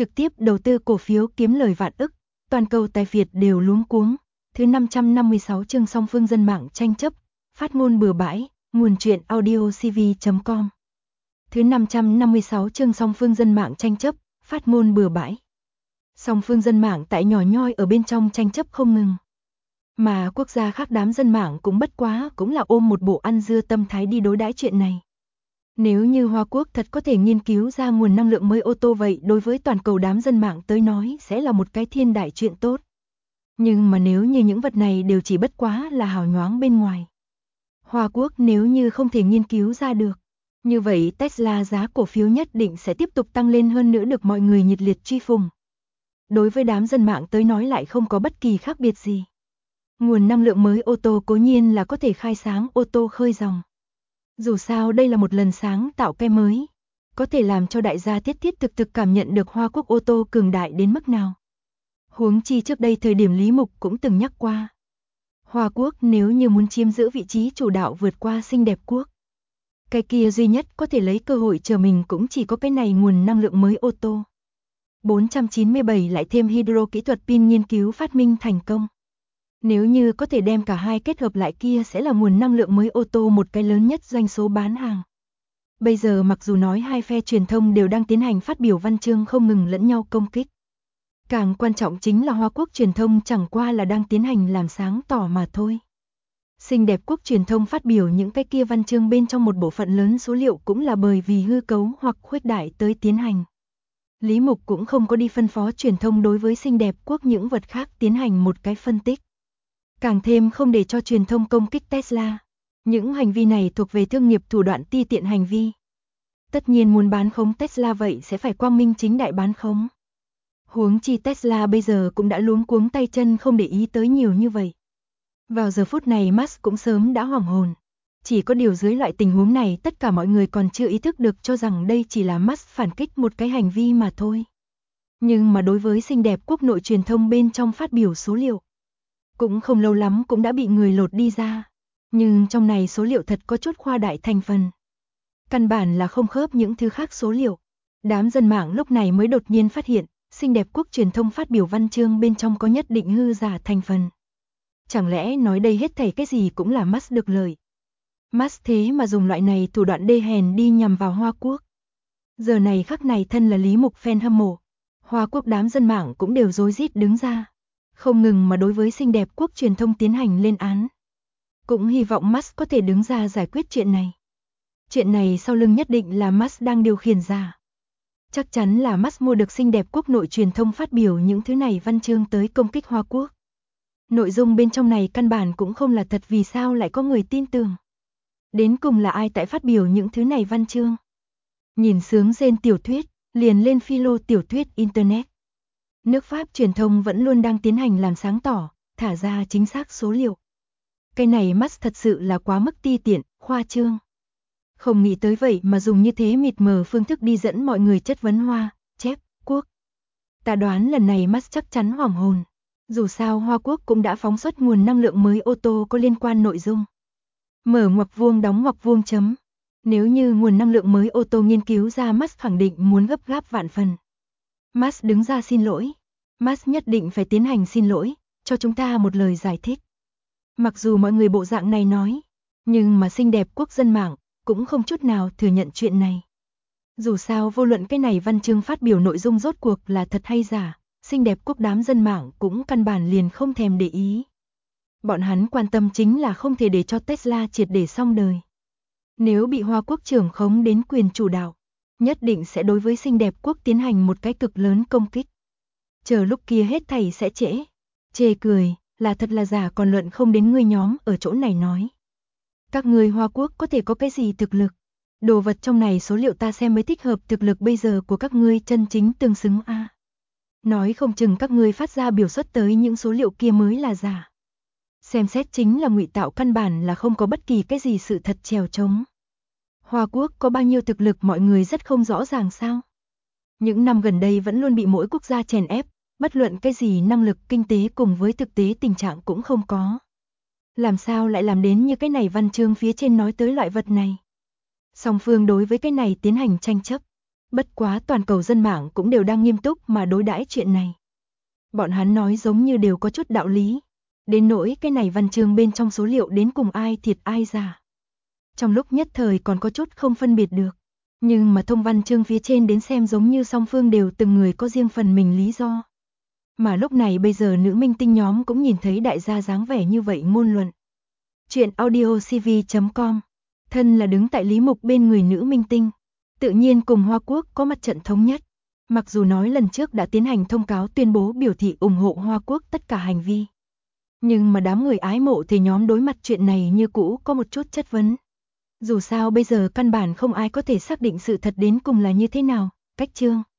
trực tiếp đầu tư cổ phiếu kiếm lời vạn ức, toàn cầu tài phiệt đều luống cuống. Thứ 556 chương song phương dân mạng tranh chấp, phát ngôn bừa bãi, nguồn truyện audiocv.com. Thứ 556 chương song phương dân mạng tranh chấp, phát ngôn bừa bãi. Song phương dân mạng tại nhỏ nhoi ở bên trong tranh chấp không ngừng. Mà quốc gia khác đám dân mạng cũng bất quá cũng là ôm một bộ ăn dưa tâm thái đi đối đãi chuyện này. Nếu như Hoa Quốc thật có thể nghiên cứu ra nguồn năng lượng mới ô tô vậy đối với toàn cầu đám dân mạng tới nói sẽ là một cái thiên đại chuyện tốt. Nhưng mà nếu như những vật này đều chỉ bất quá là hào nhoáng bên ngoài. Hoa Quốc nếu như không thể nghiên cứu ra được, như vậy Tesla giá cổ phiếu nhất định sẽ tiếp tục tăng lên hơn nữa được mọi người nhiệt liệt truy phùng. Đối với đám dân mạng tới nói lại không có bất kỳ khác biệt gì. Nguồn năng lượng mới ô tô cố nhiên là có thể khai sáng ô tô khơi dòng. Dù sao đây là một lần sáng tạo cái mới, có thể làm cho đại gia thiết thiết thực cảm nhận được Hoa Quốc ô tô cường đại đến mức nào. Huống chi trước đây thời điểm Lý Mục cũng từng nhắc qua. Hoa Quốc nếu như muốn chiếm giữ vị trí chủ đạo vượt qua xinh đẹp quốc, cái kia duy nhất có thể lấy cơ hội chờ mình cũng chỉ có cái này nguồn năng lượng mới ô tô. 497 lại thêm hydro kỹ thuật pin nghiên cứu phát minh thành công. Nếu như có thể đem cả hai kết hợp lại kia sẽ là nguồn năng lượng mới ô tô một cái lớn nhất doanh số bán hàng. Bây giờ mặc dù nói hai phe truyền thông đều đang tiến hành phát biểu văn chương không ngừng lẫn nhau công kích. Càng quan trọng chính là Hoa Quốc truyền thông chẳng qua là đang tiến hành làm sáng tỏ mà thôi. Xinh đẹp quốc truyền thông phát biểu những cái kia văn chương bên trong một bộ phận lớn số liệu cũng là bởi vì hư cấu hoặc khuếch đại tới tiến hành. Lý Mục cũng không có đi phân phó truyền thông đối với xinh đẹp quốc những vật khác tiến hành một cái phân tích. Càng thêm không để cho truyền thông công kích Tesla. Những hành vi này thuộc về thương nghiệp thủ đoạn ti tiện hành vi. Tất nhiên muốn bán khống Tesla vậy sẽ phải quang minh chính đại bán khống. Huống chi Tesla bây giờ cũng đã luống cuống tay chân không để ý tới nhiều như vậy. Vào giờ phút này Musk cũng sớm đã hoảng hồn. Chỉ có điều dưới loại tình huống này tất cả mọi người còn chưa ý thức được cho rằng đây chỉ là Musk phản kích một cái hành vi mà thôi. Nhưng mà đối với xinh đẹp quốc nội truyền thông bên trong phát biểu số liệu, cũng không lâu lắm cũng đã bị người lột đi ra. Nhưng trong này số liệu thật có chút khoa đại thành phần. Căn bản là không khớp những thứ khác số liệu. Đám dân mạng lúc này mới đột nhiên phát hiện, xinh đẹp quốc truyền thông phát biểu văn chương bên trong có nhất định hư giả thành phần. Chẳng lẽ nói đây hết thảy cái gì cũng là Musk được lợi. Musk thế mà dùng loại này thủ đoạn đê hèn đi nhằm vào Hoa Quốc. Giờ này khắc này thân là Lý Mục fan hâm mộ. Hoa Quốc đám dân mạng cũng đều rối rít đứng ra. Không ngừng mà đối với xinh đẹp quốc truyền thông tiến hành lên án. Cũng hy vọng Musk có thể đứng ra giải quyết chuyện này. Chuyện này sau lưng nhất định là Musk đang điều khiển ra. Chắc chắn là Musk mua được xinh đẹp quốc nội truyền thông phát biểu những thứ này văn chương tới công kích Hoa Quốc. Nội dung bên trong này căn bản cũng không là thật vì sao lại có người tin tưởng. Đến cùng là ai tại phát biểu những thứ này văn chương. Nhìn sướng rên tiểu thuyết, liền lên philo tiểu thuyết Internet. Nước Pháp truyền thông vẫn luôn đang tiến hành làm sáng tỏ, thả ra chính xác số liệu. Cái này Musk thật sự là quá mức ti tiện, khoa trương. Không nghĩ tới vậy mà dùng như thế mịt mờ phương thức đi dẫn mọi người chất vấn Hoa, chép, quốc. Ta đoán lần này Musk chắc chắn hoảng hồn. Dù sao Hoa Quốc cũng đã phóng xuất nguồn năng lượng mới ô tô có liên quan nội dung. Mở ngoặc vuông đóng ngoặc vuông chấm. Nếu như nguồn năng lượng mới ô tô nghiên cứu ra Musk khẳng định muốn gấp gáp vạn phần. Musk đứng ra xin lỗi. Musk nhất định phải tiến hành xin lỗi, cho chúng ta một lời giải thích. Mặc dù mọi người bộ dạng này nói, nhưng mà xinh đẹp quốc dân mạng cũng không chút nào thừa nhận chuyện này. Dù sao vô luận cái này văn chương phát biểu nội dung rốt cuộc là thật hay giả, xinh đẹp quốc đám dân mạng cũng căn bản liền không thèm để ý. Bọn hắn quan tâm chính là không thể để cho Tesla triệt để xong đời. Nếu bị Hoa Quốc trưởng khống đến quyền chủ đạo, nhất định sẽ đối với xinh đẹp quốc tiến hành một cái cực lớn công kích. Chờ lúc kia hết thảy sẽ trễ. Chê cười, là thật là giả còn luận không đến ngươi nhóm ở chỗ này nói. Các ngươi Hoa Quốc có thể có cái gì thực lực? Đồ vật trong này số liệu ta xem mới thích hợp thực lực bây giờ của các ngươi chân chính tương xứng a. Nói không chừng các ngươi phát ra biểu xuất tới những số liệu kia mới là giả. Xem xét chính là ngụy tạo căn bản là không có bất kỳ cái gì sự thật chèo chống. Hoa Quốc có bao nhiêu thực lực mọi người rất không rõ ràng sao? Những năm gần đây vẫn luôn bị mỗi quốc gia chèn ép, bất luận cái gì năng lực kinh tế cùng với thực tế tình trạng cũng không có. Làm sao lại làm đến như cái này văn chương phía trên nói tới loại vật này? Song phương đối với cái này tiến hành tranh chấp. Bất quá toàn cầu dân mạng cũng đều đang nghiêm túc mà đối đãi chuyện này. Bọn hắn nói giống như đều có chút đạo lý. Đến nỗi cái này văn chương bên trong số liệu đến cùng ai thiệt ai giả. Trong lúc nhất thời còn có chút không phân biệt được. Nhưng mà thông văn chương phía trên đến xem giống như song phương đều từng người có riêng phần mình lý do. Mà lúc này bây giờ nữ minh tinh nhóm cũng nhìn thấy đại gia dáng vẻ như vậy ngôn luận. Chuyện audiocv.com. Thân là đứng tại Lý Mục bên người nữ minh tinh. Tự nhiên cùng Hoa Quốc có mặt trận thống nhất. Mặc dù nói lần trước đã tiến hành thông cáo tuyên bố biểu thị ủng hộ Hoa Quốc tất cả hành vi. Nhưng mà đám người ái mộ thì nhóm đối mặt chuyện này như cũ có một chút chất vấn. Dù sao bây giờ căn bản không ai có thể xác định sự thật đến cùng là như thế nào. Cách chương